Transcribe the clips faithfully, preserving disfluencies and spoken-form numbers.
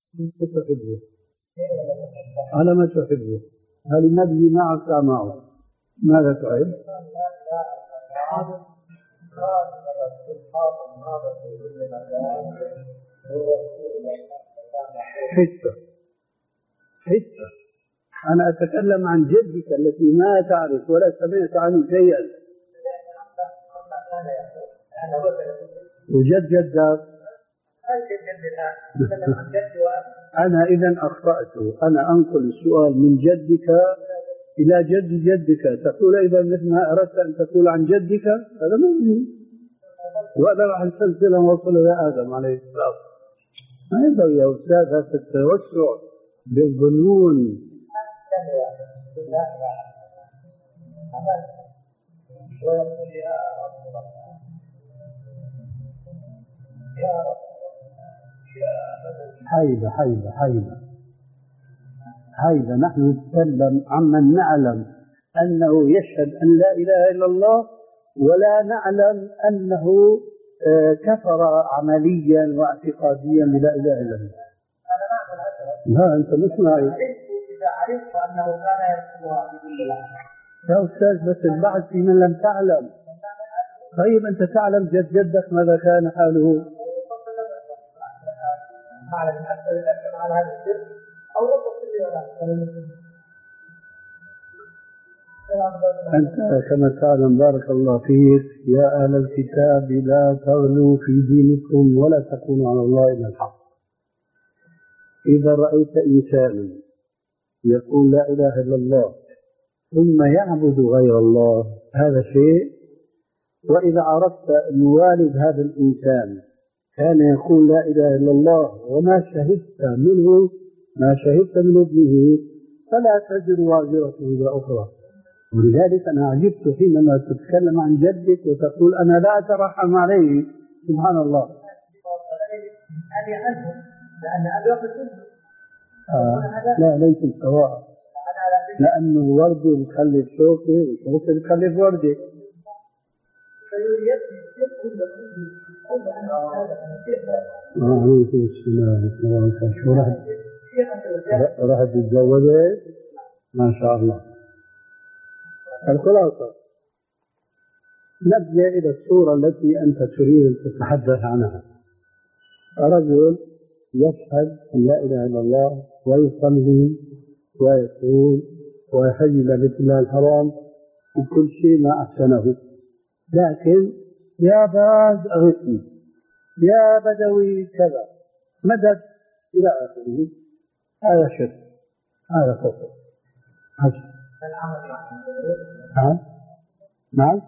كنت تحبه على ما تحبه. هل النبي معك معه؟ ماذا تحب؟ حتة حتة أنا أتكلم عن جدك التي ما تعرف ولا سمعت عنه شيئا. وجد جدك أنا إذن أخطأت. أنا أنقل السؤال من جدك إلى جد جدك، تقول أيضا مثل ما أردت أن تقول عن جدك، هذا ما يجوز. وهذا راح السلسلة وصل إلى آدم عليه السلام. ما ينبغي يا أستاذ هذا التوسع بالظنون. حيدة حيدة حيدة حيدة نحن نتكلم عمن نعلم أنه يشهد أن لا إله إلا الله، ولا نعلم أنه كفر عمليا واعتقاديا بلا إله إلا الله. لا أنت مش معي. إذا عرفت أنه كان يكفرها بكل لحظة يا أستاذ، بس البحث في من لم تعلم. طيب أنت تعلم جد جدك ماذا كان حاله؟ أعلم أكثر الأكثر على هذا الشرك أو يتصل ولا أنت كما تعلم بارك الله فيك يا أهل الكتاب لا تغلوا في دينكم ولا تقولوا على الله إلا الحق. إذا رأيت إنسانا يقول لا إله إلا الله ثم يعبد غير الله هذا شيء. وإذا عرفت أن والد هذا الإنسان كان يقول لا إله إلا الله وما شهدت منه ما شهدت من ابنه فلا تزر وازرة وزر أخرى. ولذلك أنا عجبت حينما تتكلم عن جدك وتقول أنا لا أترحم عليه. سبحان الله. أبي عنه لأن أبي وقت آه. لا ليس سواء، لأنه ورد يخلف شوكه وشوكه يخلف ورده. عليكم السلام. شو راح راح تتزوجها؟ ما شاء الله. الخلاصة نرجع إلى الصورة التي أنت تريد أن تتحدث عنها. رجل يشهد أن لا إله إلا الله ويصلي ويصوم ويحج إلى بيت الله الحرام وكل شيء ما أحسنه، لكن يا باز أغثني، يا بدوي كذا، مدد إلى آخره. هذا شرك، هذا كفر. نعم نعم.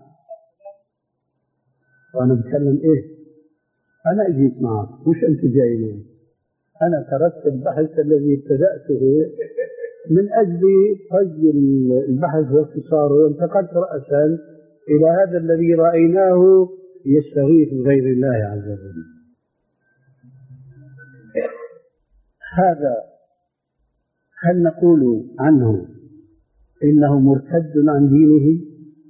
وأنا بتكلم إيه؟ أنا أجيت معك مش أنت جايين. أنا تركت البحث الذي ابتدأته من أجل طي البحث واختصاره، وانتقلت رأسا إلى هذا الذي رأيناه يستغيث بغير الله عز وجل. هذا هل نقول عنه إنه مرتد عن دينه؟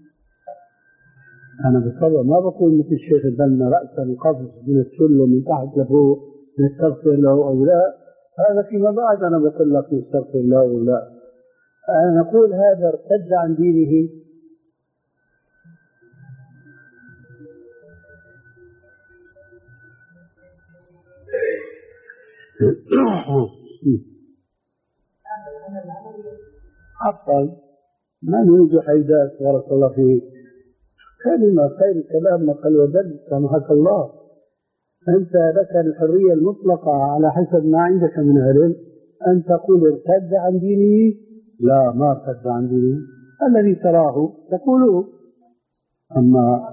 أنا بالطبع ما بقول مثل الشيخ البنا رأسا قفز من السلم من تحت لفوق نستغفر له أو لا. هذا فيما بعد أنا بقول لك نستغفر له أو لا. أنا نقول هذا ارتد عن دينه. عفوا ما نريد حيدات بارك الله فيك. كلمة خير كلام نقل ودل سامحك الله. أنت لك الحرية المطلقة على حسب ما عندك من علم أن تقول ارتد عن دينه. لا ما ارتد عن دينه، الذي تراه تقوله. أما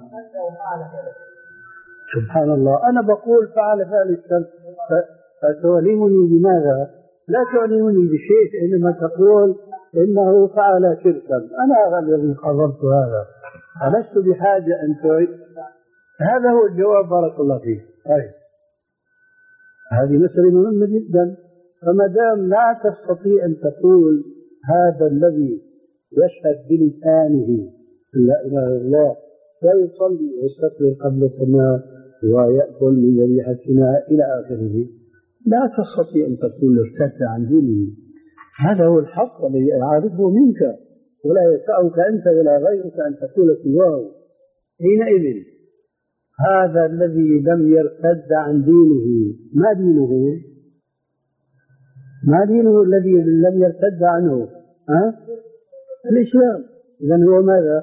سبحان الله أنا بقول فعل فعل الشرك فتعلمني بماذا؟ لا تعلمني بشيء إنما تقول إنه فعل شركا. أنا الذي قررت هذا، فلست بحاجة أن تعيد. هذا هو الجواب بارك الله فيك. طيب هذه مسألة مهمة جدا. فما دام لا تستطيع أن تقول هذا الذي يشهد بلسانه لا إله إلا الله ويصلي ويستقبل قبلتنا ويأكل من ذبيحتنا إلى آخره، لا تستطيع أن تقول ارتد عن دينه. هذا هو الحق الذي يعرفه منك، ولا يسعك أنت ولا غيرك أن تقول سواه. حينئذ هذا الذي لم يرتد عن دينه ما دينه؟ ما دينه الذي لم يرتد عنه؟ ها؟ الإسلام. إذن هو ماذا؟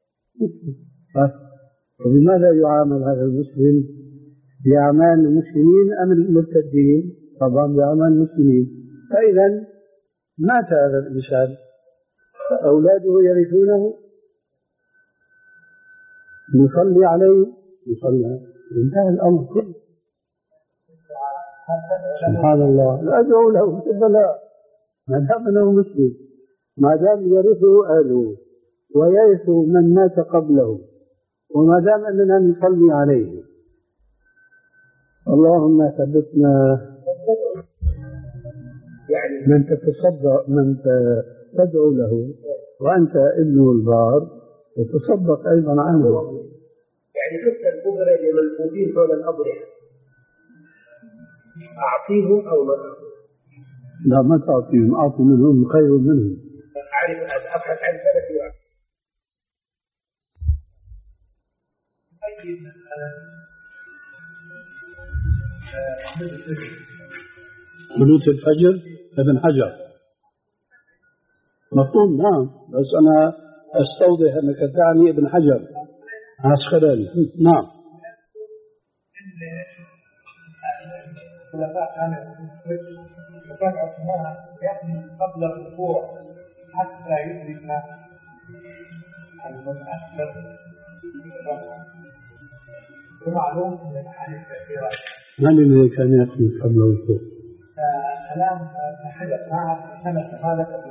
وبماذا يعامل هذا المسلم؟ بأعمال المسلمين أم المرتدين؟ طبعا بأعمال المسلمين. فإذا مات هذا الإنسان، أولاده يرثونه، نصلي عليه، نصلي، انتهى الأمر كله. سبحان الله، لا أدعو له بالبلاء ما دام أنه مسلم، ما دام يرثه أهله ويرث من مات قبله، وما دام أننا نصلي عليه. اللهم ثبتنا. يعني من تتصدق، من تدعو له وأنت ابنه البار وتصدق أيضا عنه. يعني حتى الكبرى اللي ملفوفين حول الأضرحة أعطيهم أو ما أعطيهم؟ لا ما تعطيهم، أعطي منهم خير منهم. أعرف أبحث عن سلفي وعن قنوت الفجر ابن حجر مفهوم. نعم، بس أنا أستوضح أنك تعني ابن حجر عسقلاني. نعم. الخلفاء كان عثمان يأتي قبل الركوع حتى يدرك المتأخر الركعة. ومعلوم من الأحاديث كثيرة. من الذي كان يأتي قبل الركوع؟ كلام ابن حجر مع سنة مالك.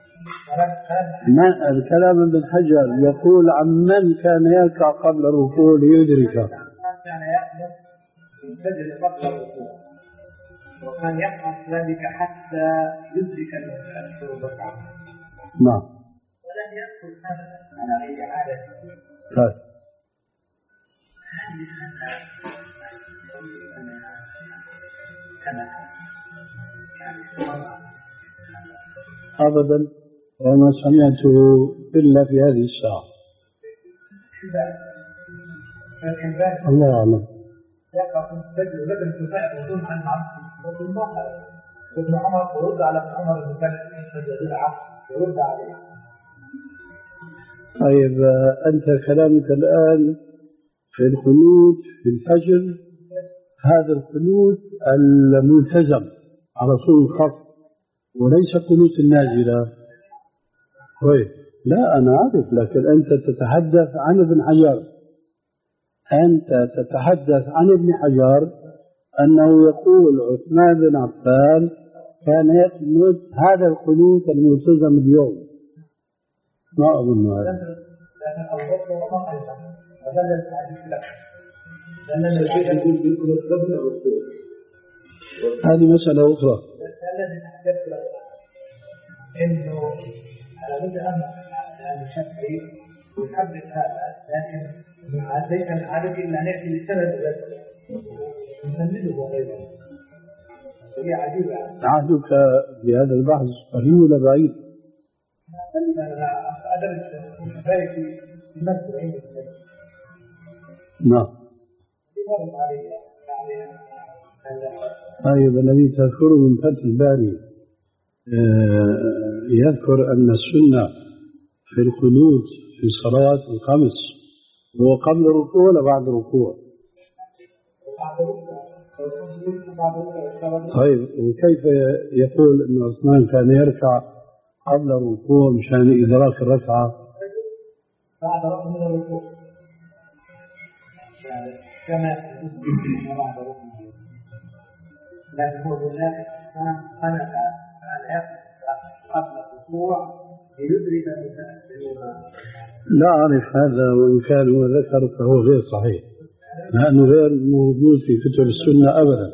ما الكلام ابن حجر يقول عن من كان يركع قبل الركوع ليدرك. كان يأتي ينفجر قبل الركوع، وكان يفعل ذلك حتى يدرك المتأخر الركعة. نعم. ولم يدخل سنة على أي عادة. طيب. أبدا، وما سمعته إلا في هذه الساعة. الله أعلم. يقف الفجر لبن كفاء بدون أن عبد ابن عمر ورد على ابن عمر بن فجر بدعة ورد عليه. طيب، أنت كلامك الآن في القنوت في الفجر، هذا القنوت الملتزم على طول الخط وليس قنوت النازلة. طيب، لا أنا أعرف، لكن أنت تتحدث عن ابن حجر. أنت تتحدث عن ابن حجر أنه يقول عثمان بن عفان كان يقنط هذا القنوت الملتزم اليوم. ما أظن هذا. هذه مسألة أخرى. إنه على بد أن الشافعي يحدث هذا، لكن ليس من عادته إلا أن يأتي للسند بس يسنده وغيره. هي عجيبة. عهدك بهذا البحث قريب ولا بعيد؟ أنا أدرس في في مصر عندي. نعم. طيب، الذي تذكره من فتح الباري يذكر أن السنة في القنوت في الصلوات الخمس هو قبل الركوع ولا بعد الركوع؟ طيب، وكيف يقول أن عثمان كان يركع قبل الركوع مشان إدراك الركعة؟ بعد ركوع الركوع كما بعد ركوع، لكن هو بالله أنا قبل الركوع ليدرك المتأخرون. لا أعرف هذا، وإن كان هو ذكر فهو غير صحيح، لأنه غير موجود في كتب السنة أبدا.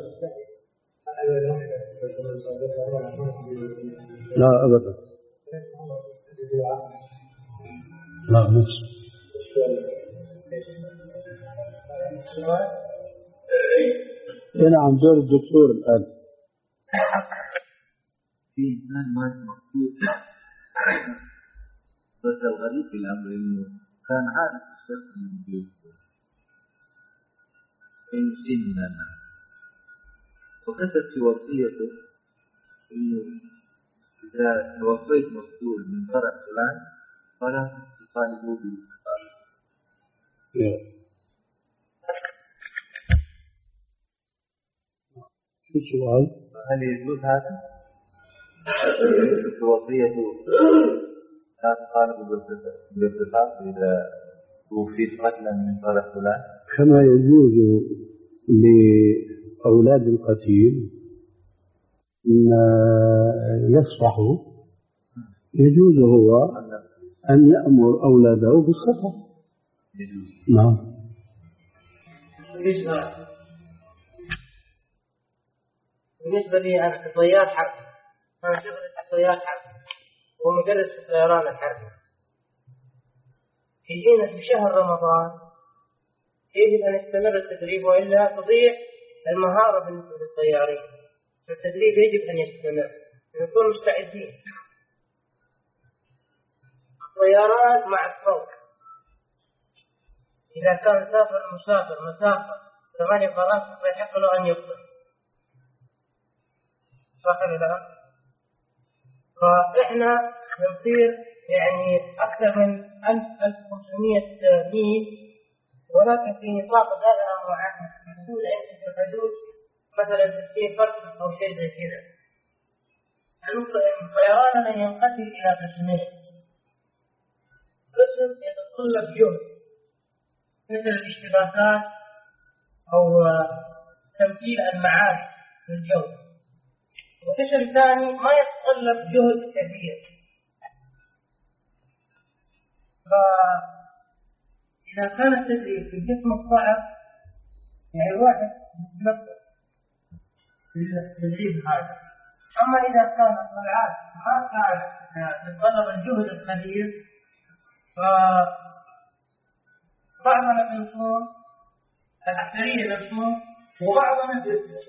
لا أبدا. لا نفس. هنا عن دور الدكتور الآن. في إنسان ما مخصوص. بس الغريب في الأمر إنه كان عارف الشخص من بيوته إن سننا، وكتب في وصيته إنه إذا توفيت مسؤول من فرع فلان فلا تطالبوا بالانتقال. شو السؤال؟ هل يجوز هذا؟ في وصيته لا تطالبوا بالانتقال إذا توفيت قتلا من فرع فلان؟ كما يجوز لأولاد القتيل أن يصفحوا، يجوز هو أن يأمر أولاده بالصفح. نعم. بالنسبة لي أنا طيار حربي، أنا شغلي طيار حربي ومدرس في الطيران الحربي. يجينا في شهر رمضان يجب أن يستمر التدريب وإلا تضيع المهارة بالنسبة للطيارين. التدريب يجب أن يستمر، نكون مستعدين. الطيران مع الصوت، إذا كان سافر مسافر مسافة ثمانية فرنسا فيحق له أن يفطر، صح ولا لا؟ فإحنا نصير يعني أكثر من ألف ألف وخمسمائة ميل، ولكن في نطاق دائرة محدودة في الحدود مثلا ستين فرد أو شيء زي كذا. طيراننا ينقسم إلى قسمين. قسم يتطلب جهد مثل الاشتباكات أو تمثيل المعارك في الجو، وقسم ثاني ما يتطلب جهد كبير. فإذا كان التدريب في الجسم الصعب يعني الواحد يتنفس في التدريب هذا. أما إذا كان الطلعات ما كانت تتطلب الجهد الكبير فبعضنا بنصوم الأكثرية بنصوم وبعضنا بيصوم.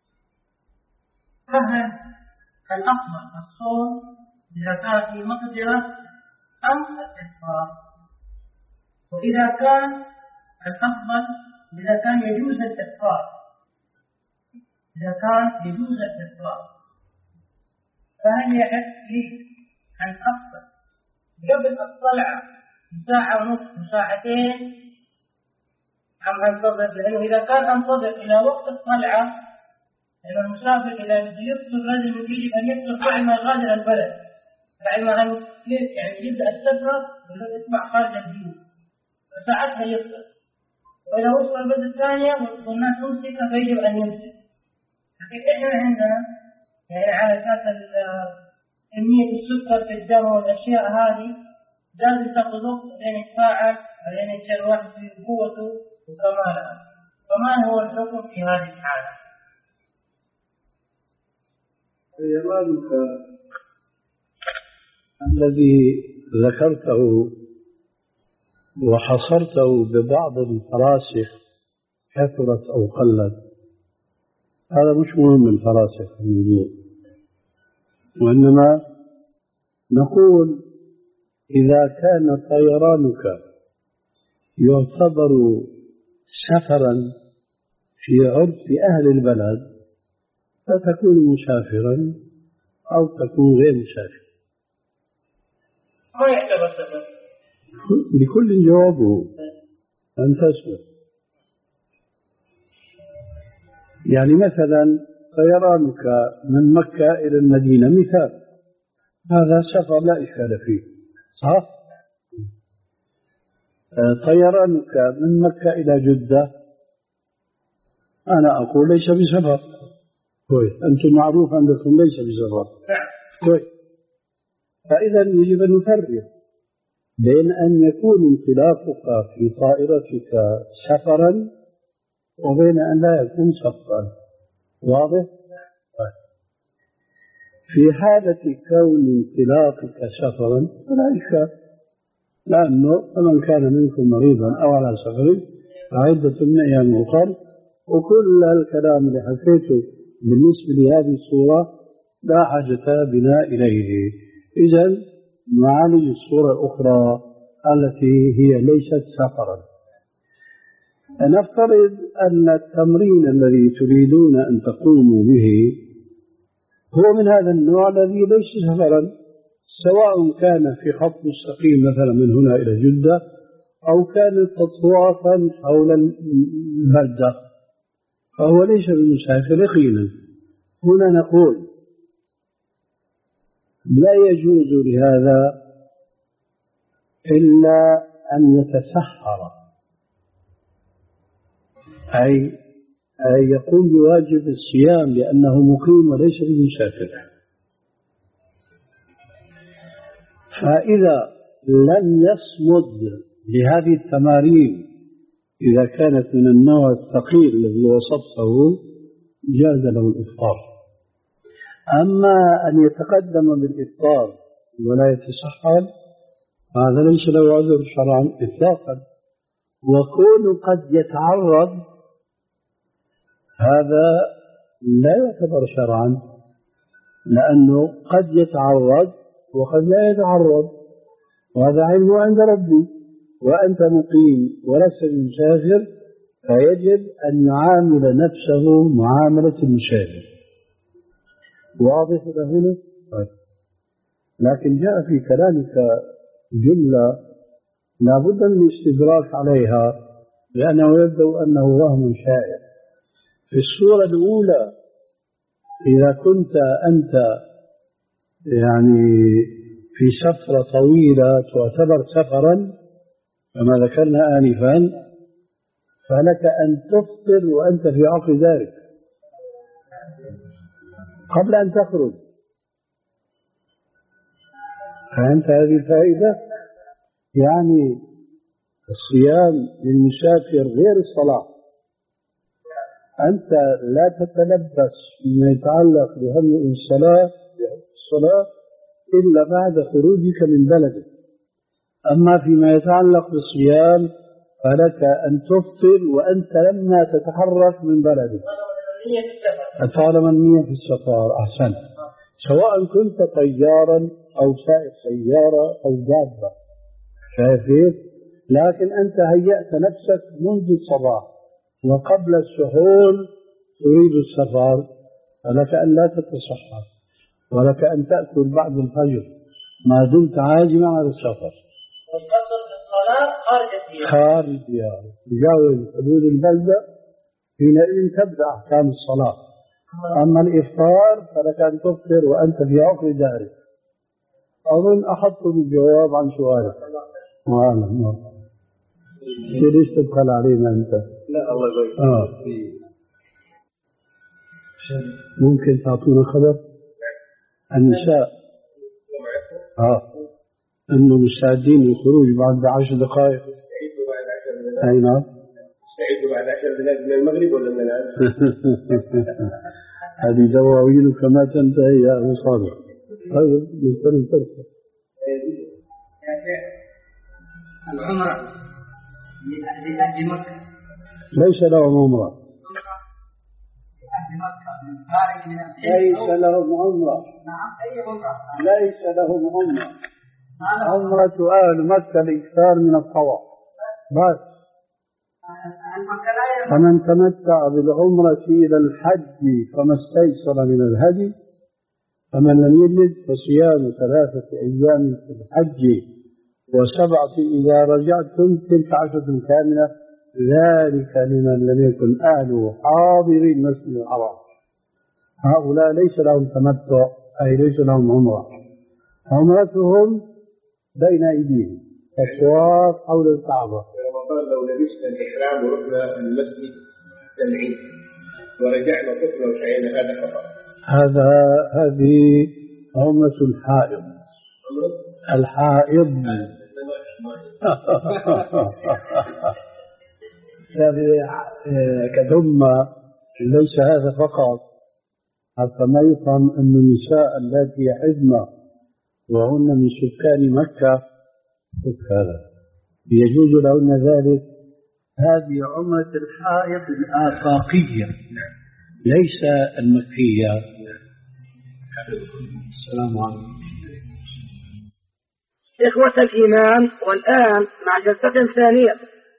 فهل الأفضل الصوم إذا كان في مقدرة أم الإفطار؟ وإذا كان الأفضل إذا كان يجوز الإفطار، إذا كان يجوز الإفطار فهل يحق لي أن أفطر قبل الطلعة بساعة ونصف وساعتين أم أنتظر؟ لأنه إذا كان أنتظر إلى وقت الطلعة، لأن المسافر إذا يفطر لازم يجب أن يفطر بعد ما يغادر البلد، بعد ما أن يعني يبدأ السفر ويسمع خارج البيوت فساعتها يفطر. وإذا وصل البلد الثانية والناس تمسك فيجب أن يمسك. لكن إحنا عندنا يعني على أساس كمية السكر في الدم والأشياء هذه لازم تأخذ وقت لين يتفاعل لين يصير الواحد في قوته وكمالها. فما هو الحكم في هذه الحالة؟ طيرانك الذي ذكرته وحصرته ببعض الفراسخ كثرت أو قلت، هذا مش مهم الفراسخ الموضوع، وإنما نقول إذا كان طيرانك يعتبر سفرا في عرف أهل البلد فتكون مسافرا أو تكون غير مسافر. ما يعتبر سفر؟ لكل جوابه أن تسبق. يعني مثلا طيرانك من مكة إلى المدينة مثال، هذا سفر لا إشكال فيه، صح؟ طيرانك من مكة إلى جدة أنا أقول ليس بسفر. كويس، أنتم معروف عندكم ليس بسفر. كويس، فإذا يجب أن نفرق بين أن يكون انطلاقك في طائرتك سفرا وبين أن لا يكون سفرا. واضح؟ في حالة كون انطلاقك سفرا فلا إشكال، لأنه فمن كان منكم مريضا أو على سفر فعدة من أيام أخرى، وكل الكلام اللي حكيته بالنسبة لهذه الصورة لا حاجة بنا إليه. إذن نعالج الصورة الأخرى التي هي ليست سفرا. نفترض أن التمرين الذي تريدون أن تقوموا به هو من هذا النوع الذي ليس سفرا، سواء كان في خط مستقيم مثلا من هنا إلى جدة أو كان تطوافا حول البلدة، فهو ليس بمسافر يقينا. هنا نقول لا يجوز لهذا إلا أن يتسحر، أي أي يقوم بواجب الصيام لأنه مقيم وليس بمسافر. فإذا لم يصمد لهذه التمارين إذا كانت من النوع الثقيل الذي وصفه جاز له الإفطار. أما أن يتقدم بالإفطار ولا يتسحر هذا ليس له عذر شرعا إطلاقا. وكون قد يتعرض هذا لا يعتبر شرعا، لأنه قد يتعرض وقد لا يتعرض، وهذا علم عند ربي، وأنت مقيم ولست مسافر فيجب أن يعامل نفسه معاملة المسافر. واضح هنا؟ لكن جاء في كلامك جملة لا بد من الاستدراك عليها لأنه يبدو أنه وهم شائع. في الصورة الأولى إذا كنت أنت يعني في سفرة طويلة تعتبر سفرا كما ذكرنا آنفا، فلك أن تفطر وأنت في عقل ذلك قبل أن تخرج. فهمت هذه الفائدة؟ يعني الصيام للمسافر غير الصلاة. أنت لا تتلبس بما يتعلق بهم الصلاة الصلاة إلا بعد خروجك من بلدك. أما فيما يتعلق بالصيام فلك أن تفطر وأنت لما تتحرك من بلدك. طالما النية في السفر. أحسن. سواء كنت طيارا أو سائق سيارة أو دابة، شايف؟ لكن أنت هيأت نفسك منذ الصباح وقبل السحور تريد السفر، فلك أن لا تتسحر ولك أن تأكل بعد الفجر ما دمت عازما على السفر. والقصر في الصلاة خارج الديار. خارج الديار تجاوز حدود البلدة، حينئذ تبدأ أحكام الصلاة. أما الإفطار فلك أن تفطر وأنت في عقر دارك. أظن أحط بالجواب عن سؤالك. معلم ليش تبخل علينا أنت؟ لا الله يبارك آه. ممكن تعطونا خبر؟ النساء آه إنه مستعدين للخروج بعد عشر دقائق. أي نعم. استعدوا بعد عشر دقائق من المغرب ولا من الآن؟ هذه دواوين كما تنتهي يا أبو صالح. طيب نستلم تركه. العمرة لأهل مكة ليس لهم عمرة. ليس لهم عمرة. ليس لهم عمرة. عمرة أهل مكة الإكثار من الطواف بس. فمن تمتع بالعمرة إلى الحج فما استيسر من الهدي، فمن لم يجد فصيام ثلاثة أيام في الحج وسبعة إذا رجعتم تلك عشرة كاملة، ذلك لمن لم يكن أهله حاضري المسجد الحرام. هؤلاء ليس لهم تمتع أي ليس لهم عمرة، عمرتهم بين أيديهم الطواف حول الكعبة. رمضان لو لبسنا الإحرام ورحنا المسجد العيد ورجعنا طفنا وشعينا هذا خطأ. هذا هذه عمرة الحائض. الحائض ثم ليس هذا فقط، حتى ما يفهم أن النساء التي يحضن وهن من سكان مكة هذا يجوز لهن ذلك. هذه عمرة الحائض الآفاقية ليس المكية. السلام عليكم. إخوة الإيمان، والآن مع جلسة ثانية.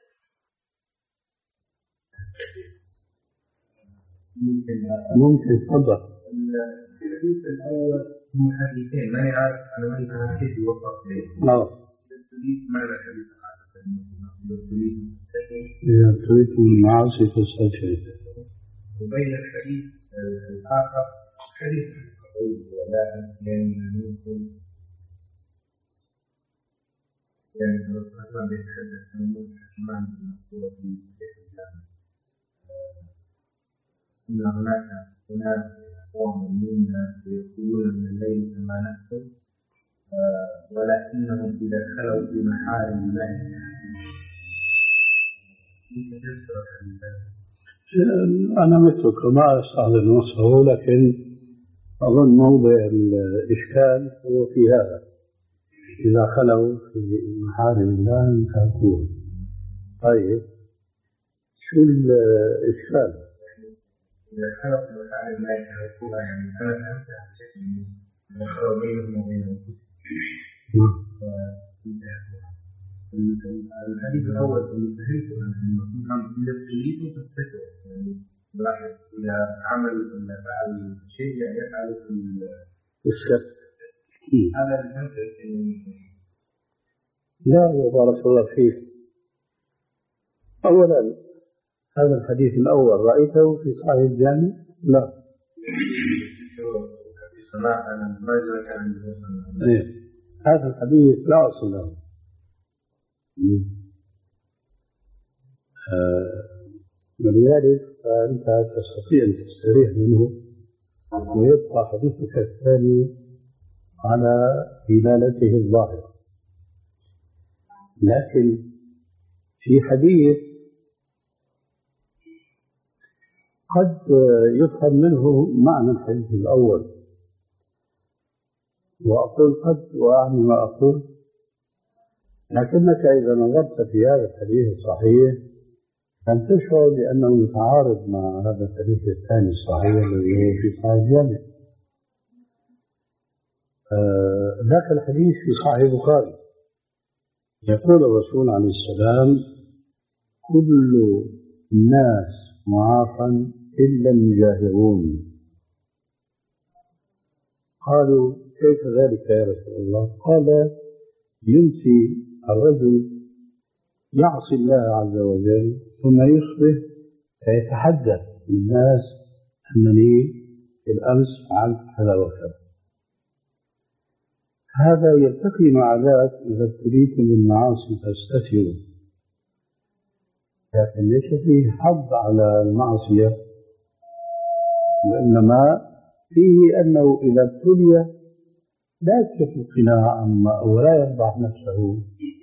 ممكن تفضل. الحديث الأول من حديثين ما يعرف على من الحديث يوفق به. نعم. معنى الحديث إذا تريد من المعاصي فاسأل شيء. وبين الحديث الآخر حديث القول ولا يعني منكم يعني الرسول بيتحدث عن الحكمان المذكورة في الإسلام إن هناك هناك أقوام منا يقولون من الليل كما نكتب ولكنهم إذا خلوا بمحارم الله أنا مثلك ما أستحضر نصه، لكن أظن موضع الإشكال هو في هذا، إذا خلوا في محارم الله انتهكوه. طيب شو الإشكال؟ إذا خلوا في محارم الله انتهكوها يعني كانت أمتع بشكل إذا خلوا بينهم وبين أنفسهم فانتهكوها. الحديث الأول يستهلك أن الإنسان إذا ابتليته تستشعر يعني لاحظ إذا عمل إذا فعل شيء يفعل في الشك. هذا الفرق. لا بارك الله فيك. أولا هذا الحديث الأول رأيته في صحيح الجامع؟ لا. إيه. هذا الحديث لا أصل له. ولذلك فأنت تستطيع أن تستريح منه ويبقى حديثك الثاني على دلالته الظاهرة. لكن في حديث قد يفهم منه معنى الحديث الأول، وأقول قد وأعني ما أقول، لكنك إذا نظرت في هذا الحديث الصحيح أن تشعر بأنه متعارض مع هذا الحديث الثاني الصحيح الذي هو في صحيح الجامع. ذاك الحديث في صحيح البخاري يقول الرسول عليه السلام: كل الناس معافى إلا المجاهرون. قالوا: كيف ذلك يا رسول الله؟ قال: يمسي الرجل يعصي الله عز وجل ثم يصبح فيتحدث للناس أنني بالأمس فعلت كذا وكذا. هذا يلتقي مع ذاك إذا ابتليتم بالمعاصي فاستتروا، لكن ليس فيه حظ على المعصية، وإنما فيه أنه إذا ابتلي لا يكشف القناع عما ولا يفضح نفسه.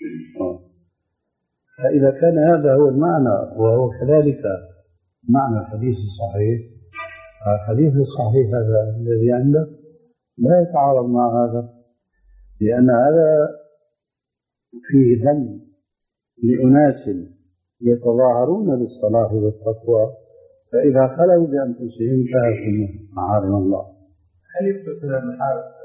فإذا كان هذا هو المعنى وهو كذلك معنى الحديث الصحيح، الحديث الصحيح هذا الذي عندك لا يتعارض مع هذا، لأن هذا فيه ذم لأناس يتظاهرون بالصلاح والتقوى، فإذا خلوا بأنفسهم انتهكوا محارم الله. هل يثبت المحارم؟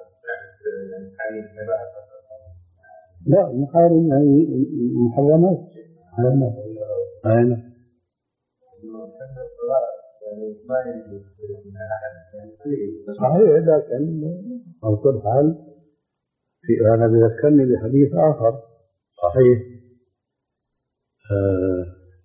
لا، محارم يعني محرمات. أين أين صحيح. لكن على كل حال في هذا بيذكرني بحديث آخر صحيح: آه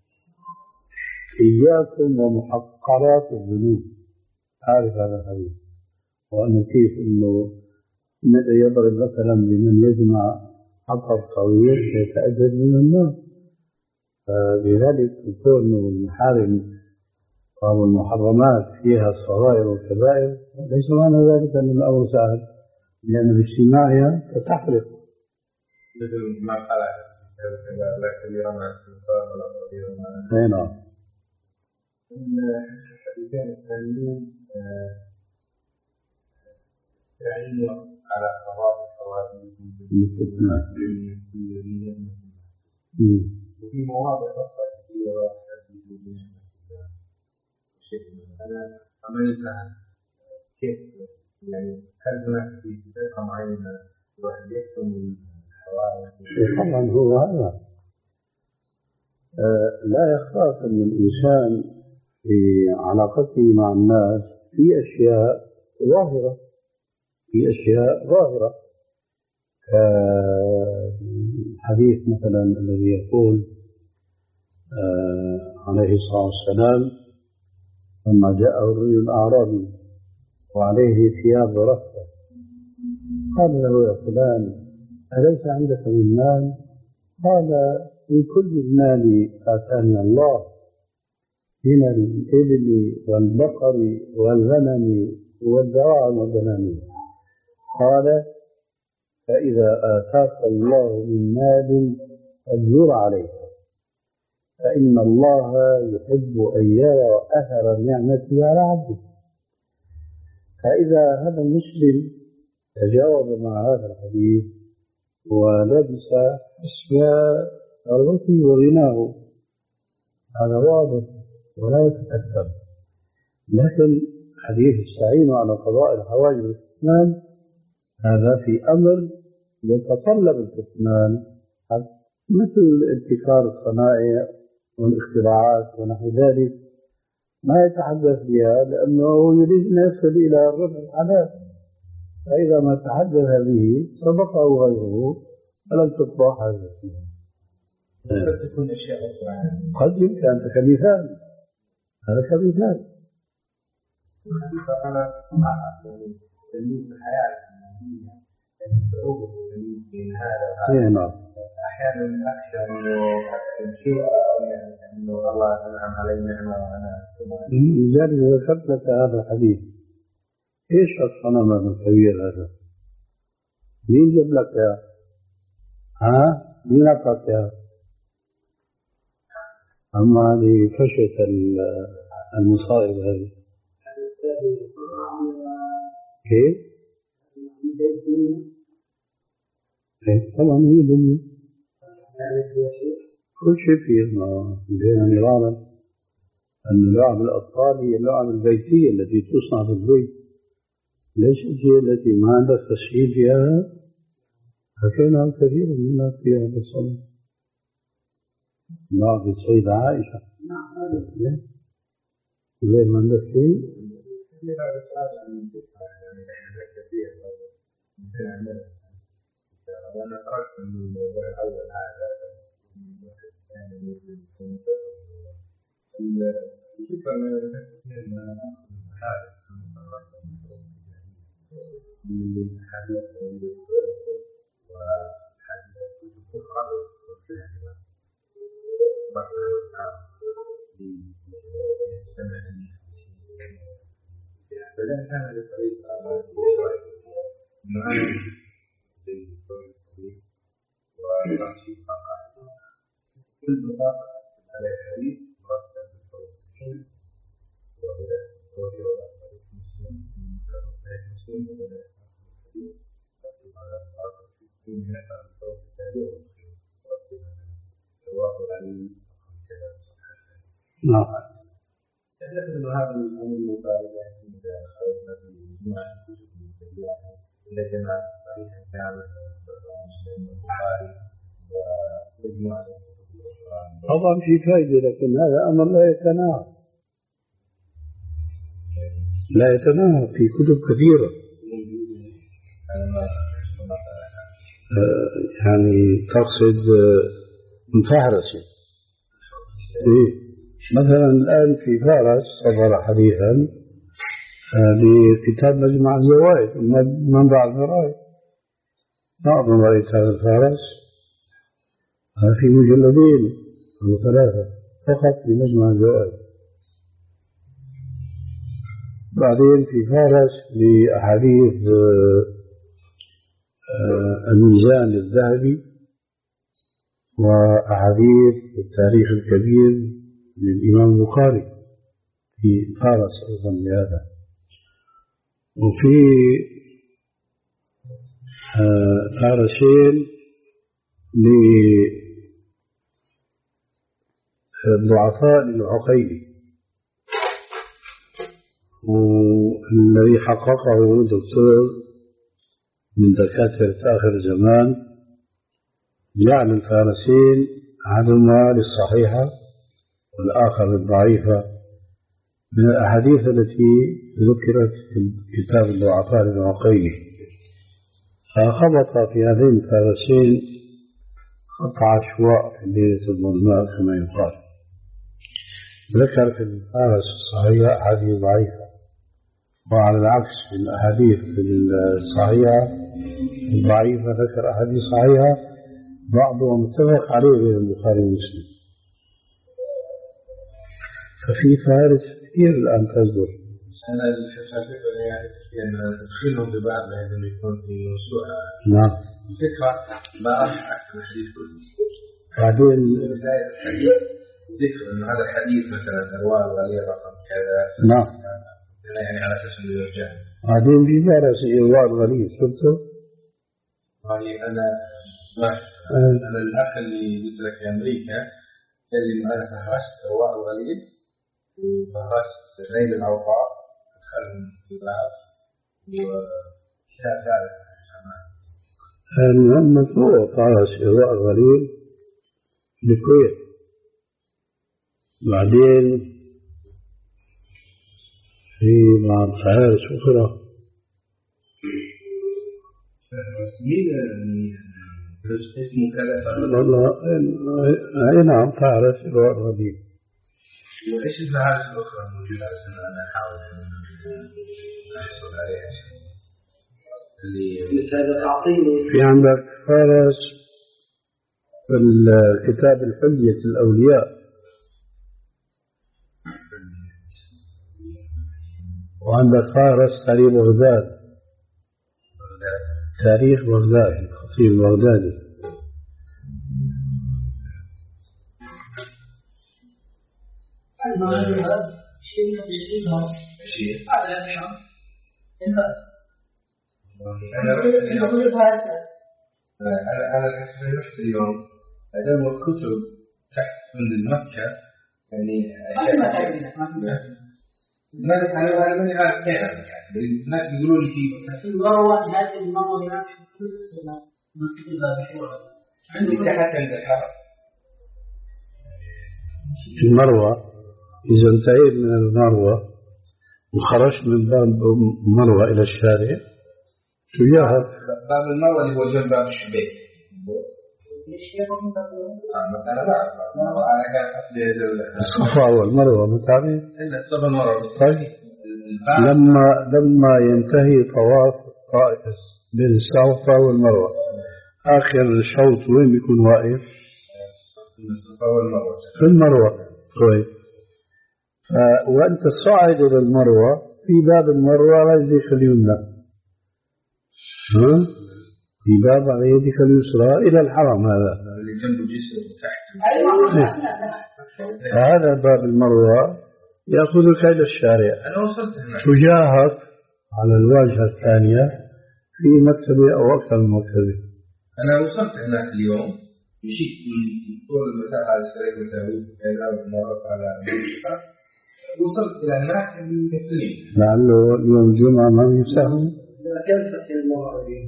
إياكم ومحقرات الذنوب. عارف هذا الحديث، وأنه كيف أنه يضرب مثلا بمن يجمع حطب طويل يتأجر من النار. فبذلك يكون المحارم أو المحرمات فيها الصغائر والكبائر، ليس معنى ذلك أن الأمر سهل، لأن باجتماعها تتحرق. مثل ما قال لا كبير مع السلطان ولا صغير مع أي نعم. الحديثين الثانيين تعين على قضاء الحوادث وفي مواضع أخرى كثيرة تحدث بنعمة الله وشيء من أنا عملتها كيف يعني هل هناك في طريقة معينة الواحد يكتم الحوادث؟ طبعا هو هذا آه لا يخاف أن الإنسان في علاقته مع الناس في أشياء ظاهرة في أشياء ظاهرة كالحديث مثلا الذي يقول آه عليه الصلاة والسلام لما جاءه الرجل الأعرابي وعليه ثياب رفة قال له يا فلان أليس عندك من مال؟ قال من كل المال آتاني الله من الإبل والبقر والغنم والدراهم والدنانير. قال فإذا آتاك الله من مال فلير عليك فإن الله يحب أن يرى أثر نعمته على عبده. فإذا هذا المسلم تجاوب مع هذا الحديث ولبس أشياء ثروته وغناه هذا واضح ولا يتكتم. لكن حديث السعين على قضاء الحوائج والكتمان هذا في أمر يتطلب الكتمان مثل ابتكار الصنائع والاختراعات ونحو ذلك ما يتحدث بها لأنه يريد أن يصل إلى الربح الحلال. فإذا ما تحدث به سبقه غيره فلن تطبع هذا فيه. قد تكون أشياء أخرى قد يمكن أنت كمثال هذا كمثال. أنا تلميذ الحياة صعوبة التلميذ بين هذا نعم أحيانا أخشى أن شيء أنه الله أنعم علي نعمة وأنا لذلك ذكرت لك هذا الحديث. إيش الصنم الكبير هذا؟ مين جاب لك يا؟ ها؟ مين أعطاك يا؟ أما لفشة المصائب هذه كيف؟ إيه طبعا هي دنيا كل شيء فيه ما بين مرارا أن لعب الأطفال هي اللعب البيتية التي تصنع في البيت ليست هي التي ما عندك تسهيل فيها. فكان كثير من الناس في هذا الصنف لعب السيدة عائشة غير ما عندك شيء وأنا قرأت من الموضوع الأول هذا الفكرة من هذا من الحديث وحديث أخرى فلا كان لطريقة وتعطي فقط كل بطاقة على الحديث مرتب بالتوحيد وهذا هو المسلم المسلم ولا الحديث على الأرض في هذا الصوت التالي جواب عليه نعم. تدخل هذا الأمر المبارك عند خلقنا في مجموعة الكتب الكبيرة إلى جماعة صحيح كامل مسلم والبخاري ومجموعة الكتب الأخرى. طبعا في فائدة لكن هذا أمر لا يتناهى لا يتناهى في كتب كثيرة يعني تقصد مفهرسة. إيه مثلا الآن في فارس صدر حديثا بكتاب مجمع الزوائد منبع الفرائض. معظم رأيت هذا الفارس في مجلدين أو ثلاثة فقط في مجمع الزوائد. بعدين في فارس لأحاديث الميزان الذهبي وأحاديث التاريخ الكبير للإمام البخاري في فارس أيضا لهذا. وفي فارسين للضعفاء للعقيلي والذي حققه دكتور من دكاترة آخر زمان جعل الفارسين أحدهما للصحيحة والآخر للضعيفة من الأحاديث التي ذكرت في كتاب الضعفاء للعقيلي، فخبط في هذين الفارسين خط عشواء في ليلة الظلماء كما يقال. ذكر في الفارس الصحيحة أحاديث ضعيفة، وعلى العكس في الأحاديث الصحيحة الضعيفة ذكر أحاديث صحيحة بعضها متفق عليه غير البخاري ومسلم. ففي فارس كثير الآن تصدر. أنا الفكرة يعني أن تدخيلهم ببعض لازم يكون في موضوع. نعم. فكرة ما راح أكثر الحديث كله. بعدين بداية الحديث ذكر أن هذا الحديث مثلا أنواع ولي رقم كذا. نعم. يعني على أساس إنه يرجع. بعدين في فارس إيوان غليظ شفته؟ يعني أنا ما أنا الأخ اللي يدرك في أمريكا قال لي أنا فهرست أنواع غليظ وفهرست ليل الأوقات أدخلهم في بعض وكتاب ثالث المهم هو فارس إيوان غليظ لكويت. بعدين في بعض فارس أخرى مين اسمه كذا؟ والله أي نعم فارس إيوان غليظ. وإيش الفهارس الأخرى الموجودة عشان أنا أحاول أحصل عليها شيء اللي أعطيني. في عندك فارس في الكتاب الحلية الأولياء، وعندك فارس تاريخ بغداد، تاريخ بغداد الخطيب البغدادي. أنا أنا رحت اليوم أدام الكتب تحت من مكة يعني ما أنا أنا ماني عارف كيف الناس يقولوا لي في المروة هذه المروة هناك في كل سنة مكتوبة بشورى عندي تحت عند الحرم. في المروة إذا انتهيت من المروة وخرجت من باب المروة إلى الشارع تجاه باب المروة اللي هو جنب باب الشبيك. مثلا أنا كان أصلي الصفا والمروة متعرف إلا الصفا والمروة. طيب لما لما ينتهي طواف طائف بين الصفا والمروة آخر الشوط وين بيكون واقف؟ الصفا والمروة في المروة. طيب وأنت صاعد إلى المروة في باب المروة على يديك اليمنى، ها؟ في باب على يديك اليسرى إلى الحرم هذا اللي جنبه جسر تحت. هذا باب المروة يأخذك إلى الشارع. أنا وصلت هناك. تجاهك على الواجهة الثانية في مكتبة أو أكثر من مكتبة. أنا وصلت هناك اليوم مشيت من طول المسافة على الشريك مساوي كذا ومرت على المشفى وصلت إلى هناك الاثنين. لعله اليوم الجمعة ما بيسهل. كيف تحكي المرة دي؟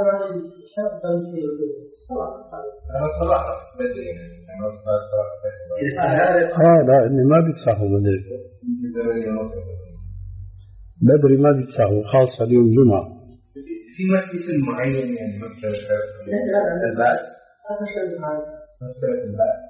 أنا صراحة بدري أنا صراحة آه لا إني ما بيتسحوا بدري. بدري ما بيتسحوا خاصة اليوم الجمعة. في مسجد معين يعني مثلا البعث. مثلا البعث.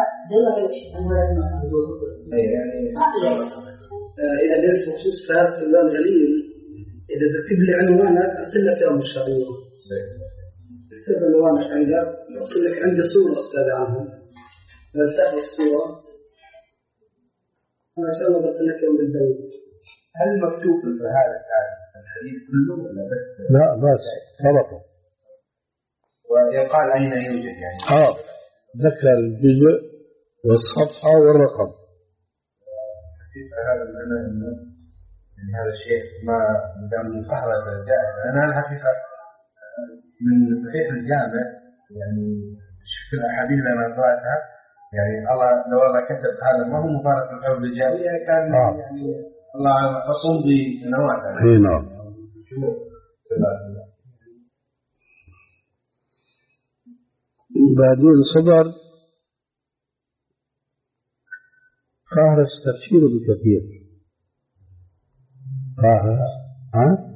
إذا درس بخصوص فارس الإمام غليل إذا تكتب لي عنوانك أرسل لك يوم الشهور. اكتب عنوانك عندك أرسل لك عندي صورة أستاذ عنهم. إذا تأخذ الصورة أنا إن شاء الله برسل لك يوم بالبيت. هل مكتوب في هذا الحديث كله ولا بس؟ لا بس طبقة. ويقال أين يوجد يعني؟ آه ذكر الجزء والصفحة والرقم. كيف هذا المعنى إنه يعني هذا الشيء ما دام الفهرة جائزة. أنا الحقيقة من صحيح الجامع يعني شوف الأحاديث اللي أنا قرأتها يعني الله لو الله كتب هذا ما هو مفارق الحب الجاوية كان آه. يعني الله أعلم أصوم بسنوات. اي نعم. بعدين صدر فهرس تفسير بكثير. فهرس ها؟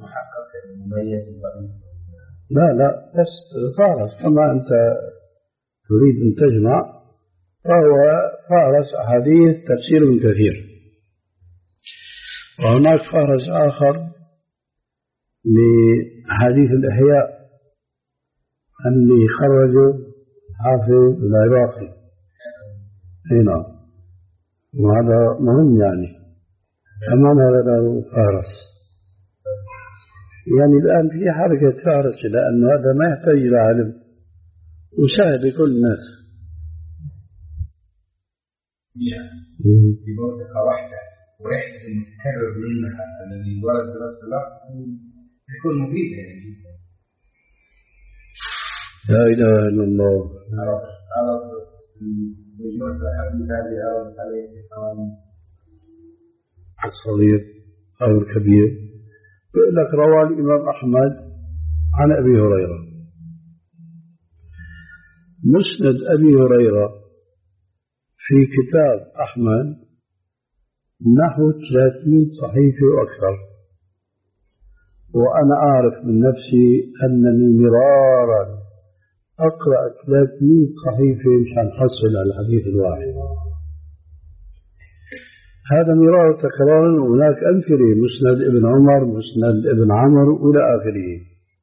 لا لا بس فهرس كما أنت تريد أن تجمع، فهو فهرس أحاديث تفسير ابن كثير. وهناك فهرس آخر لحديث الإحياء اللي خرجه حافظ العراقي. هنا وهذا مهم يعني أمام هذا فهرس. يعني الآن في حركة فهرس لأنه هذا ما يحتاج إلى علم وسهل لكل الناس. في موثقة واحدة ويحدث المتكرر منها الذي ورد بنفس اللفظ يكون مفيد يعني. لا إله إلا الله. عرض مجموعة الأحاديث هذه عرض عليه الصغير أو الكبير. يقول لك روى الإمام أحمد عن أبي هريرة. مسند أبي هريرة في كتاب أحمد نحو ثلاثمائة صحيفة وأكثر، وأنا أعرف من نفسي أنني مرارا أقرأ ثلاثمائة صحيفة مشان أحصل على الحديث الواحد. هذا مرار تكرار. وهناك أمثلة مسند ابن عمر، مسند ابن عمرو إلى آخره.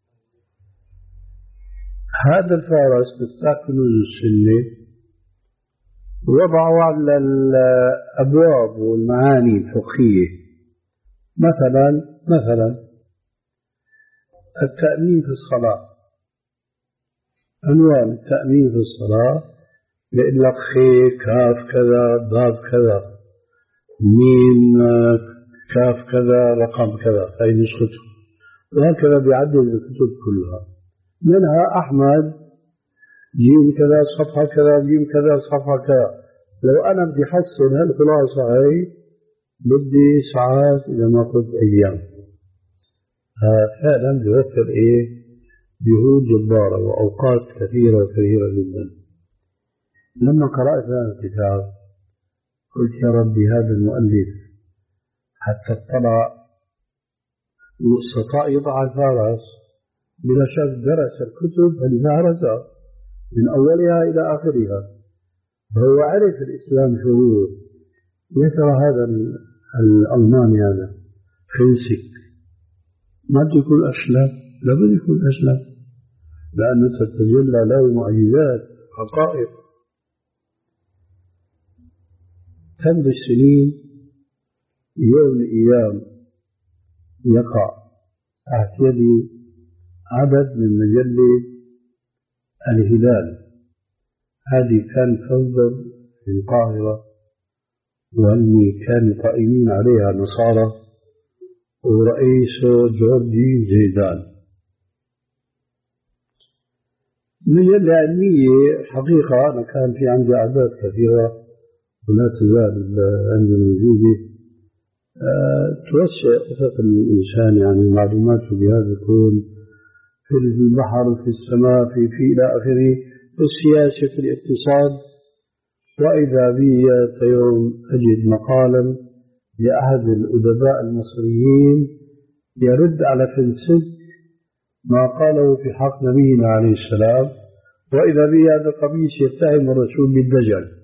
هذا الفارس مفتاح كنوز السنة وضعوا على الأبواب والمعاني الفقهية. مثلا مثلا التأمين في الصلاة، عنوان التأمين في الصلاة يقول لك خي كاف كذا باب كذا ميم كاف كذا رقم كذا، هاي نسخته. وهكذا بيعدل الكتب كلها. منها أحمد جيم كذا صفحة كذا جيم كذا صفحة كذا. لو أنا بدي حصل هالخلاصة هاي بدي ساعات إذا ما قلت أيام. فعلا بيوفر إيه جهود جبارة وأوقات كثيرة وكثيرة جدا. لما قرأت هذا الكتاب قلت يا ربي هذا المؤلف حتى اطلع واستطاع يضع الفارس بلا شك درس الكتب الفارسة من أولها إلى آخرها، فهو عرف الإسلام شروط. يا ترى هذا الألماني هذا فينسك ما بده يكون أسلم؟ لا بده يكون أسلم، لأنه تتجلى له معجزات حقائق. كم بالسنين يوم الأيام يقع تحت يدي عدد من مجلة الهلال. هذه كان فوضى في القاهرة، وأني كانوا قائمين عليها نصارى ورئيسه جورجي زيدان. مجلة علمية حقيقة. أنا كان في عندي أعداد كثيرة ولا تزال عندي موجودة. أه توسع أفق الإنسان يعني معلوماته بهذا الكون، في البحر في السماء في في إلى آخره، في السياسة في الاقتصاد. وإذا بي يوم أجد مقالا لأحد الأدباء المصريين يرد على فلسفة ما قاله في حق نبينا عليه السلام. وإذا بي هذا القميص يتهم الرسول بالدجل.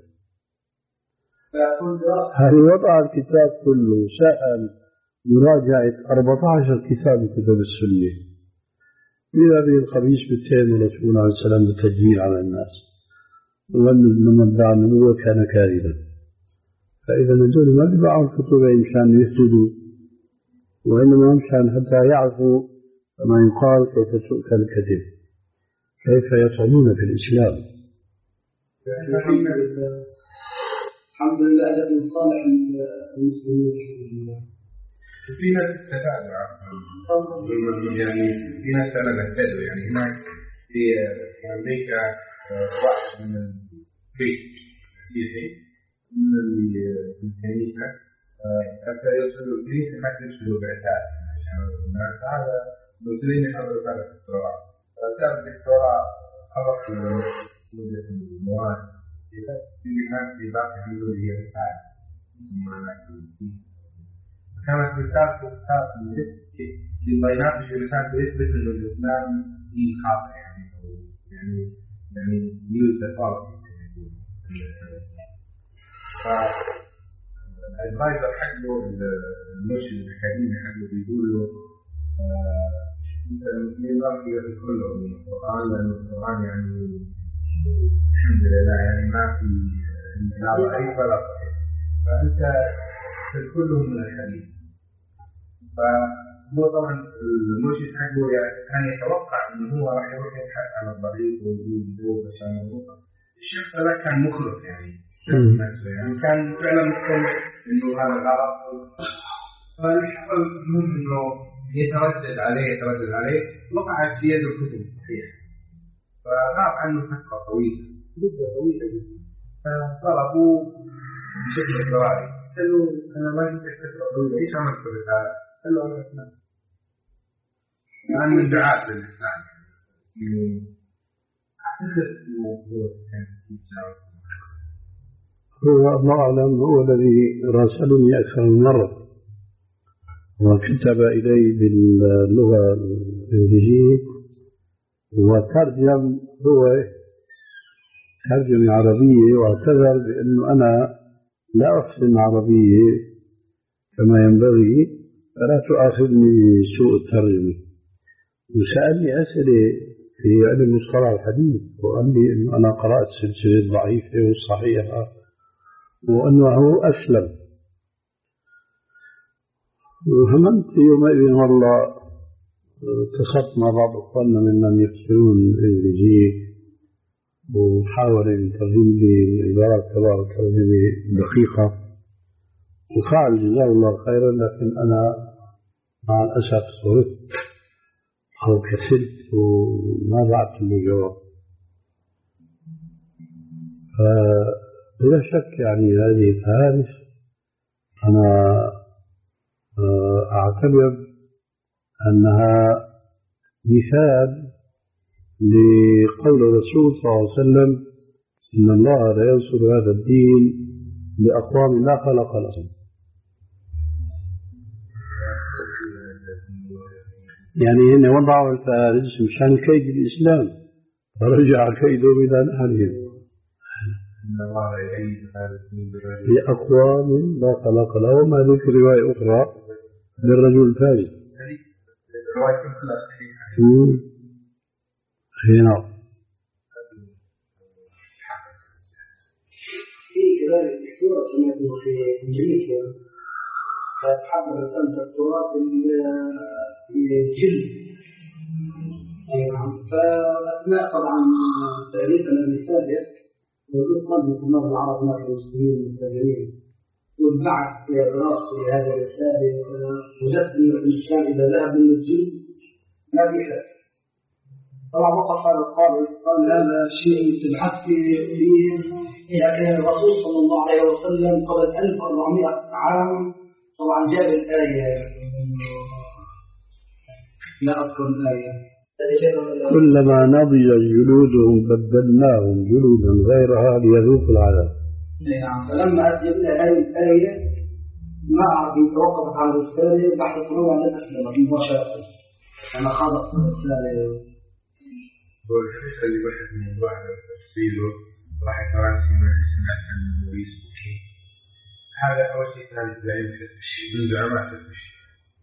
هل وضع الكتاب كله سأل مراجعة أربعة عشر كتاب من كتب السنة. إذا به الخبيث بالتهم الرسول عليه السلام بالتجميل على الناس، ومن ادعى النبوة كان كاذبا. فإذا نقول ما بيباعوا الكتب مشان يسجدوا، وإنما مشان حتى يعرفوا كما يقال كيف تؤكل الكذب، كيف يطعنون في الإسلام. الحمد لله الذي صالح المسلمين. في ناس تتابع يعني في ناس أنا بهتدوا يعني هناك في أمريكا واحد من البيت مسيحي من الكنيسة حتى يوصلوا الكنيسة حتى يوصلوا بعثات عشان الناس هذا المسلمين يحضروا هذا الدكتوراه. فصار الدكتوراه خلص مدة المواد إذا في ناس في باقي حلول هي رسالة كانت رسالة وقتها في بينات الرسالة تثبت إن الإسلام دين خاطئ يعني يعني يعني use the policy فالادفايزر حقه المرشد الأكاديمي حقه بيقول له أنت المسلمين ما في كلهم من القرآن لأن القرآن يعني الحمد لله يعني ما في لا ضعيف ولا صحيح فأنت كلهم من الحديث. فهو طبعا المرشد حقه يعني كان يتوقع إنه هو راح يروح يبحث عن الضعيف ويقول هو عشان النقطة. الشخص ذا كان مخلص يعني يعني كان فعلا مقتنع إنه هذا غلط. فالحصل إنه يتردد عليه يتردد عليه وقعت في يده الكتب الصحيحة فغاب عنه فترة طويلة مدة طويلة جدا. فطلبوا بشكل اضطراري قالوا أنا ما جبت فترة طويلة إيش عملت بالرسالة؟ قالوا أنا أسلم يعني من دعاة للإسلام أعتقد أنه هو كان هو الله أعلم هو الذي راسلني أكثر من مرة وكتب إلي باللغة الإنجليزية وترجم هو ترجم عربية واعتذر بأنه أنا لا أحسن عربية كما ينبغي فلا تؤاخذني بسوء الترجمة. وسألني أسئلة في علم مصطلح الحديث وقال لي أنه أنا قرأت سلسلة ضعيفة وصحيحة وأنه أسلم. وهممت يومئذ والله اتصلت مع بعض أخواننا ممن يفسرون الإنجليزية وحاول أن يترجم لي العبارات تبع ترجمة دقيقة وفعل جزاه الله خيرا لكن أنا مع الأسف صرت أو كسلت وما بعت له جواب. فبلا شك يعني هذه الحادث أنا أعتبر أنها مثال لقول الرسول صلى الله عليه وسلم إن الله لا ينصر هذا الدين لأقوام لا خلق لهم. يعني هنا وضعوا الفارس مشان كيد الإسلام فرجع كيدهم إلى نحرهم لأقوام لا خلق لهم. هذه في رواية أخرى للرجل الفارس هنا. في كذلك دكتورة سمعته في أمريكا تحضر رسالة دكتوراه في الجلد. فأثناء طبعا تاريخنا السابق وذكر مؤتمر العرب مع المسلمين المتاجرين والبعث في دراسة هذا الرسالة وجدت أن الإنسان إذا ذهب من الجلد ما في حس. طبعا وقف هذا القارئ قال هذا شيء تبحث فيه لكن الرسول صلى الله عليه وسلم قبل ألف وأربعمائة عام طبعا جاب الآية لا أذكر الآية كلما نضجت جلودهم بدلناهم جلودا غيرها ليذوقوا العذاب. نعم. فلما أجب لها هذه الآية ما أعرف توقفت عن الرسالة بعد طلوع على الأسلام مباشرة. أنا خلص الرسالة. هو الحقيقة اللي بحث من موضوع تفصيله راح يتراسي ما سمعت عن موريس بوشي. هذا أول شيء كان يدعي كتب الشيء من زعماء كتب الشيء.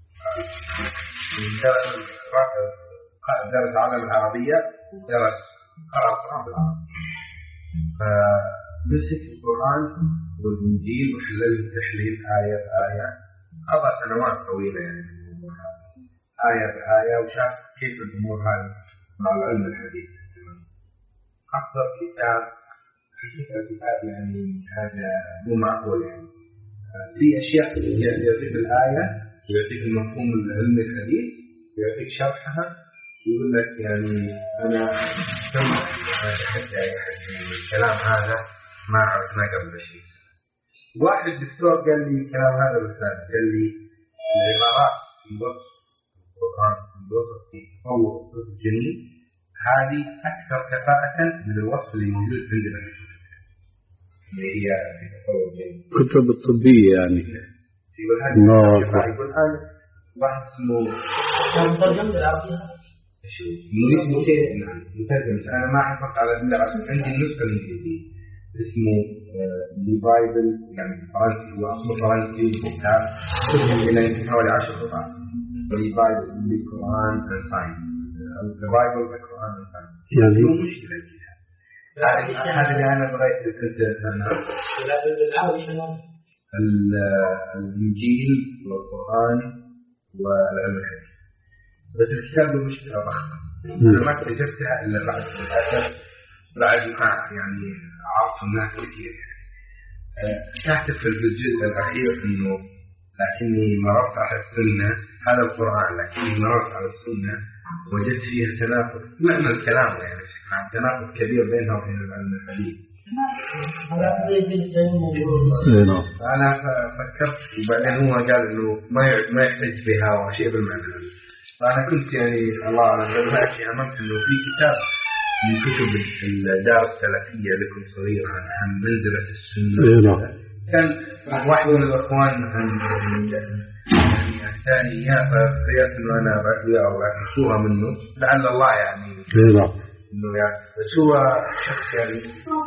درس علم العربية ودرس قرأ القرآن بالعربي. فمسك القرآن والإنجيل وحلل التحليل آية بآية قضى سنوات طويلة يعني آية بآية وشاف كيف الأمور هذه مع العلم الحديث. أحضر كتاب حقيقة كتاب يعني هذا مو معقول يعني في أشياء يعطيك الآية ويعطيك المفهوم العلمي الحديث ويعطيك شرحها يقول لك يعني أنا سمعت حتى الكلام هذا ما عرفنا قبل شيء. واحد الدكتور قال لي كلام هذا الأستاذ، قال لي العبارات في وصف القرآن في وصف في تطور الطفل الجنين هذه أكثر كفاءة من الوصف اللي موجود عندنا اللي هي في تطور الجنين. كتب الطبية يعني. الله أكبر. الآن واحد اسمه مترجم بالعربية. شو؟ مترجم نعم مترجم. أنا ما أحفظ على العربي، عندي النسخة الإنجليزية اسمه البايبل يعني فرنسي، هو اسمه فرنسي كتاب إلى حوالي عشر قطع. البايبل بالقرآن والساينس، البايبل بالقرآن والساينس. يعني مو مشكلة كذا. هذا اللي أنا بغيت كنت أنا. بالعربي شنو؟ الإنجيل والقرآن والعلم الحديث. بس الكتاب له مشكلة ضخمة. أنا ما اكتشفتها إلا بعد للأسف بعد ما يعني عرفت الناس كثير. كاتب في الجزء الأخير إنه لكني مررت على السنة، هذا القرآن لكني مررت على السنة وجدت فيها تناقض معنى الكلام يعني عن تناقض كبير بينها وبين العلم الحديث. أنا فكرت وبعدين هو قال إنه ما ما يحتاج بها وشيء بالمعنى. فأنا كنت يعني الله أعلم دلوقتي أمامت إنه في كتاب من كتب الدار السلفية لكم صغيرة عن منزلة السنة. كان واحد من الأخوان عن يعني الثانية فقيت إنه أنا بعثها أو بعثوها منه لعل الله يعني إنه يعني بس هو شخص يعني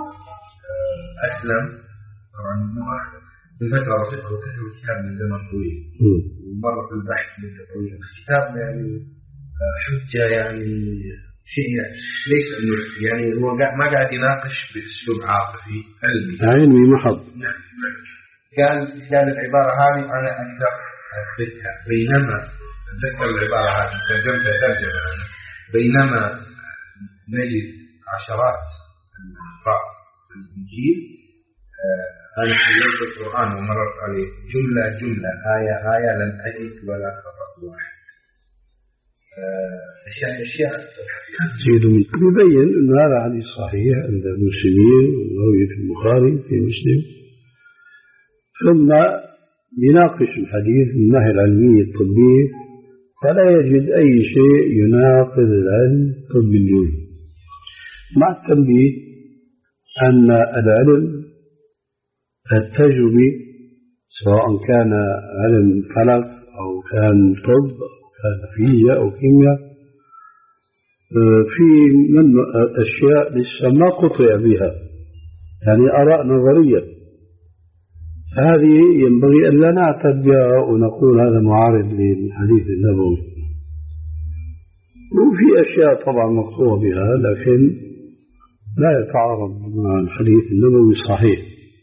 أسلم طبعا من فترة بسيطة وكتب الكتاب من زمن طويل ومر في البحث من طويل. الكتاب يعني حجة يعني شيء ليس إنه يعني هو ما قاعد يناقش بأسلوب عاطفي علمي علمي محض. قال قال العبارة هذه أنا أقدر أثبتها بينما أتذكر العبارة هذه ترجمتها ترجمة أنا بينما نجد عشرات الأخطاء في الإنجيل أنا حللت القرآن ومررت عليه جملة جملة آية آية لم أجد ولا خطأ واحد. أشياء أشياء تزيد من يبين أن هذا حديث صحيح عند المسلمين وروي في البخاري في مسلم، ثم يناقش الحديث من الناحية العلمية الطبية فلا يجد أي شيء يناقض العلم الطبي، مع التنبيه أن العلم التجربي سواء كان علم فلك أو كان طب كان فيزياء أو كيمياء في من أشياء لسه ما قطع بها يعني آراء نظرية، هذه ينبغي أن لا نعتد بها ونقول هذا معارض للحديث النبوي. وفي أشياء طبعا مقطوع بها لكن لا يتعارض مع الحديث النبوي صحيح.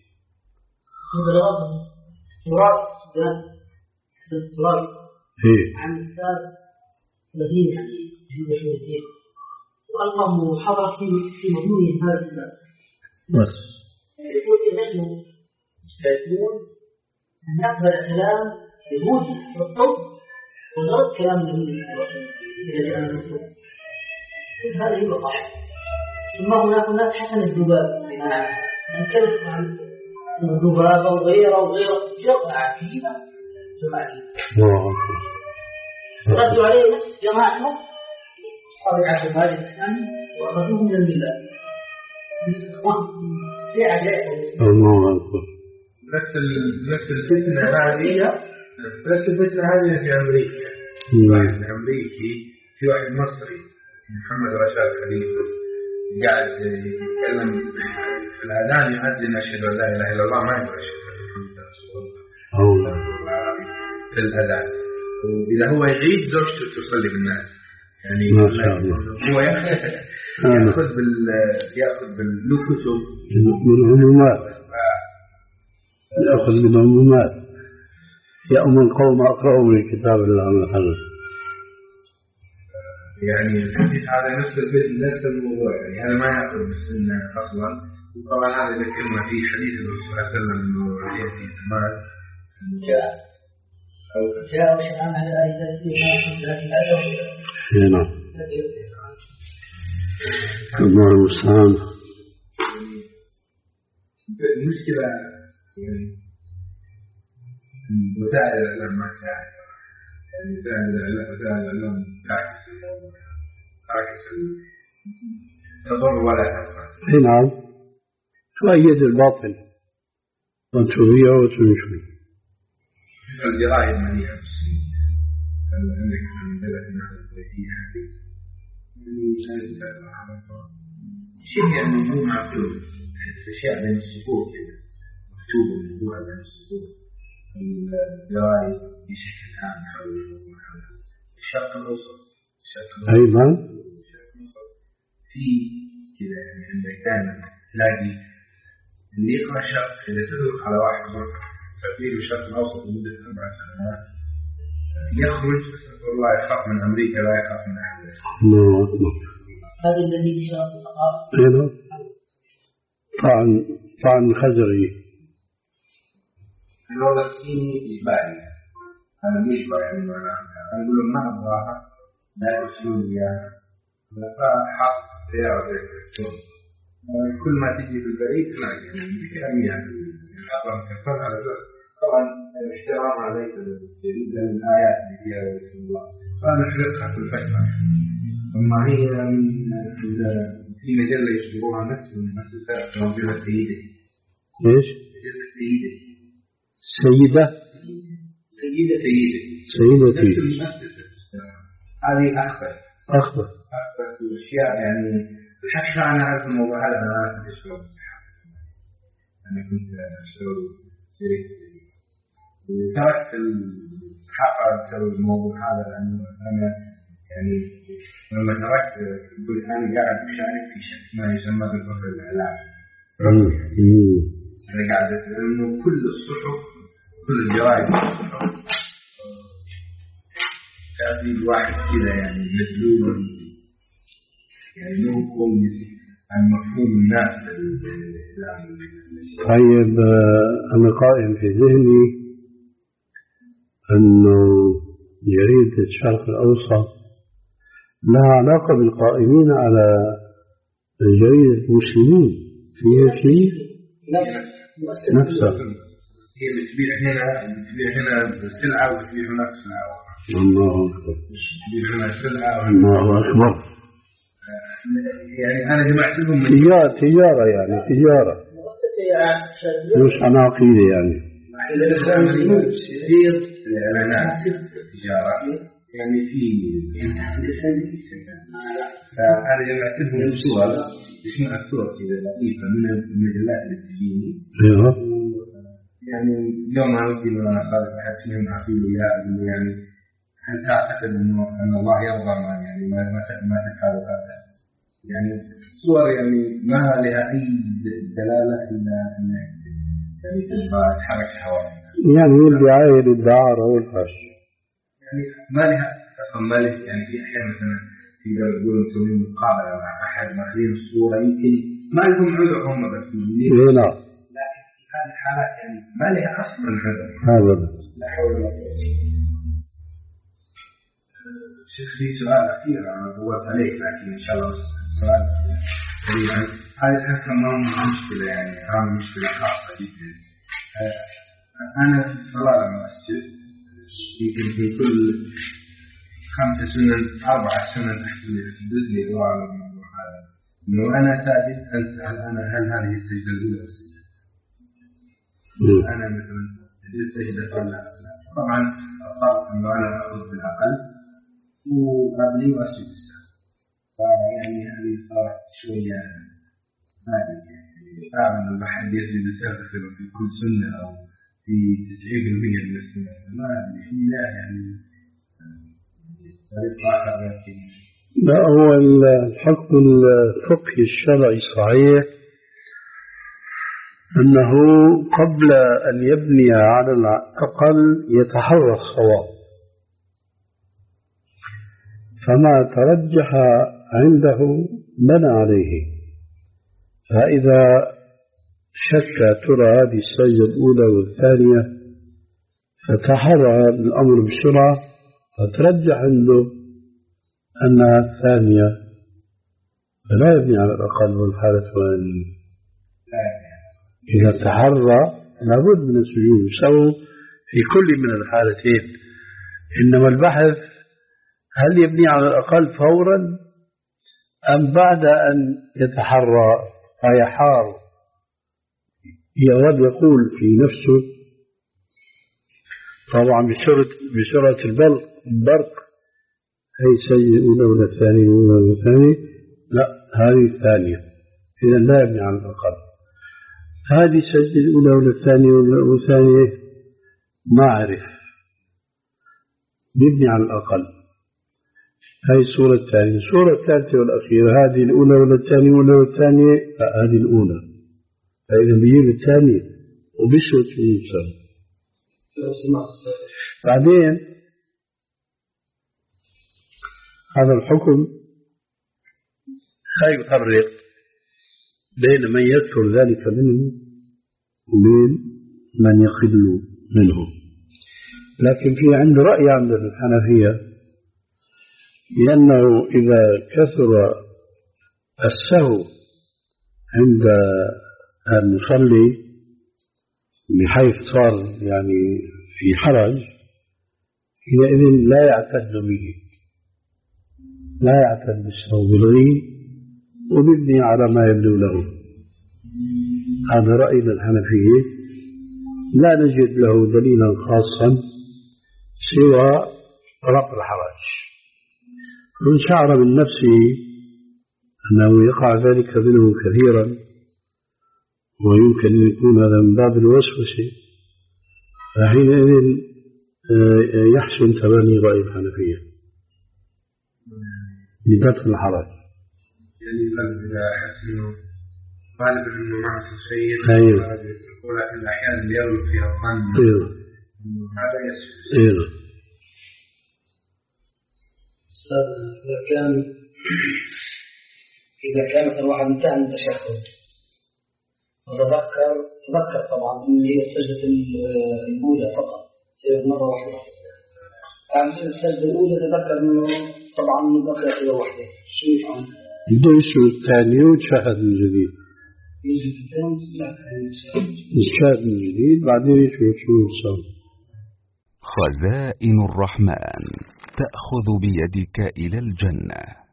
إيه. عن الأستاذ الذين يعني عند شويتين وألقى محاضرة في في مضمون هذا الكتاب. بس. يقول نحن مستعدون أن نقبل كلام يهودي في الطب ونرد كلام الذي الذي أنا نقول. هذا هو صح. ثم هناك ناس حسن الذباب بما نعرف نتكلم عن الذباب وغيره وغيره جرى عجيبة الله ردوا عليه نفس جماعته صار يعرف هذا الإسلام وأخذوه من الملة في عجائب الله أكبر. نفس نفس الفتنة هذه نفس الفتنة هذه في أمريكا. واحد أمريكي في واحد مصري محمد رشاد خليل قاعد يتكلم في الأذان يؤذن أشهد أن لا إله إلا الله ما يقول أشهد أن محمد رسول الله في الأذان، وإذا هو يعيد زوجته تصلي بالناس يعني ما شاء الله. هو يأخذ بال يأخذ بالكتب من العلومات يأخذ من العلومات يأمر القوم أقرأوا من كتاب الله محمد. يعني الحديث هذا نفس البيت نفس الموضوع يعني هذا ما يأخذ بالسنة أصلا. وطبعا هذا ذكرنا في حديث الرسول صلى الله عليه وسلم إنه يأتي زمان جاء أو جاء وشأن على أيضا فيها لكن أجل نعم الله المستعان. المشكلة يعني وسائل الإعلام ما تساعد، يعني وسائل الإعلام تعكس تعكس تضر ولا تنفع. نعم، تؤيد الباطل وتبيع وتنشر. الجرائد مليئة بالسوء. عندك من بلد الناس التي هذه شيء يعني مو معقول، أشياء بين السطور كذا مكتوبة موضوع بين السطور. الجرائد بشكل عام حول الشرق الأوسط، أيضا في كذا يعني عندك دائما تلاقي اللي يقرأ شرق إذا تدرك على واحد تقرير الشرق الأوسط لمدة أربع سنوات يخرج والله يخاف من أمريكا لا يخاف من أحد. هذا الذي شاف الأخبار. أيضا طعن طعن خزري. الوضع الصيني إجباري، أنا بيشبه يعني ما أنا أقول لهم ما أبغاها لا يرسلون إياها، فحق سيارة الكترون كل ما تجي في البريد تلاقي يعني بكلامية الأخبار كفر على ذلك. طبعا احترام عليك الجديد للآيات اللي فيها رسول الله فأنا حرقها في الفترة. أما هي في مجلة يشبهوها نفس المؤسسات موجودة سيدة. إيش؟ مجلة سيدة. سيدة. سيدة سيدة. سيدة نفس المؤسسة. هذه أخبر. أخبر. أخبر الأشياء يعني حتى أنا أعرف الموضوع هذا أنا أعرف أشتغل. أنا كنت أشتغل شركة. وتركت الحقر بسبب الموضوع هذا لأنه أنا يعني لما تركت كل أنا قاعد أشارك في شيء ما يسمى بالفقر الإعلام. أنا قاعد لأنه كل الصحف كل الجرائد تأتي الواحد كذا يعني مدلول يعني له كويس عن مفهوم الناس بالإعلام. طيب أنا قائم في ذهني أنه جريدة الشرق الأوسط لها علاقة بالقائمين على جريدة المسلمين فيها شيء نفسها. هي بتبيع هنا بتبيع هنا سلعة وبتبيع هناك سلعة. الله أكبر. بتبيع هنا سلعة. الله أكبر. يعني أنا جمعت لهم تجارة تجارة يعني تجارة مش عناقيدة يعني. كثير الإعلانات التجارة يعني في فأنا جمعت لهم صور اسمها صور كذا لطيفة من المجلات اللي تجيني. يعني يوم ما ودي لما قال أحد فيهم عقيل يا أبو يعني هل تعتقد إنه أن الله يرضى ما يعني ما ما ما تفعل هذا يعني صور يعني ما لها أي دلالة إلا أن يعني تبغى تحرك حوالي يعني الدعاية للدعارة والفحش يعني ما لها ما لها يعني في أحيان مثلا تقدر تقول نسوي مقابلة مع أحد ماخذين الصورة يمكن ما لهم عذر هم بس لا لكن في هذه الحالات يعني ما لها أصلا عذر. هذا لا حول ولا قوة. شيخ في سؤال أخير أنا طولت عليك لكن إن شاء الله السؤال سريعا. هذه الحكم ما مشكلة يعني هذه مشكلة خاصة جدا. أنا في صلاة المسجد يمكن في كل خمسة سنن أربعة سنن أحسن يسجد لي دعاء الموضوع هذا إنه أنا ساجد أسأل أنا هل هذه السجدة الأولى السجدة أنا مثلا سجدت سجدة ولا طبعا أضطر إنه أنا أخذ بالأقل وأبني وأسجد السلام فيعني هذه صارت شوية هذه يعني فعلا الواحد يسجد السلام في كل سنة أو في تسعين بالمئة من السنة ما أدري في لا يعني لا هو الحكم الفقهي الشرعي الصحيح أنه قبل أن يبني على الأقل يتحرى الصواب فما ترجح عنده بنى عليه فإذا شك ترى هذه السجدة الأولى والثانية فتحرى الأمر بسرعة فترجح عنده أنها الثانية فلا يبني على الأقل والحالة هذه إذا تحرى لابد من السجود سووا في كل من الحالتين. إنما البحث هل يبني على الأقل فورا أم بعد أن يتحرى ويحار يود يقول في نفسه طبعا بسرعة بسرعة البرق البرق هي سجل الأولى ولا الثانية ولا الثانية، لا هذه الثانية، إذا لا يبني على الأقل. هذه سجل الأولى ولا الثانية ولا الثانية ما أعرف، يبني على الأقل. هذه الصورة الثانية. الصورة الثالثة والأخيرة هذه الأولى ولا الثانية ولا الثانية، لا هذه الأولى، فإذا بيجيب الثانية وبيسوي المثال. بعدين هذا الحكم لا يفرق بين من يذكر ذلك منه وبين من يخل منه. لكن في عند رأي عند الحنفية لأنه إذا كثر السهو عند المصلي بحيث صار يعني في حرج حينئذ لا يعتد به، لا يعتد بالسهو بالغي وبيبني على ما يبدو له. هذا رأينا الحنفية لا نجد له دليلا خاصا سوى رفع الحرج. من شعر من نفسه أنه يقع ذلك منه كثيرا ويمكن أن يكون هذا من باب الوسوسة، فحينئذ يحسن تبني رأي الحنفية بدفع الحرج. يعني إذا أحسن غالبا أنه معه شيء أيوه، ولكن الأحيان اللي يغلب فيها الظن أيوه هذا يسوس. أيوه. إذا كان إذا كانت الواحد انتهى من التشهد وتذكر تذكر طبعا إن هي السجدة الأولى فقط، سجد مرة واحدة. عن السجدة الأولى تذكر إنه طبعا بقي سجدة واحدة، شو يفعل؟ بده يسوي الثاني ويتشهد من جديد. يجي الثاني لا يتشهد من جديد بعدين يشوف شو يسوي. خزائن الرحمن تأخذ بيدك إلى الجنة.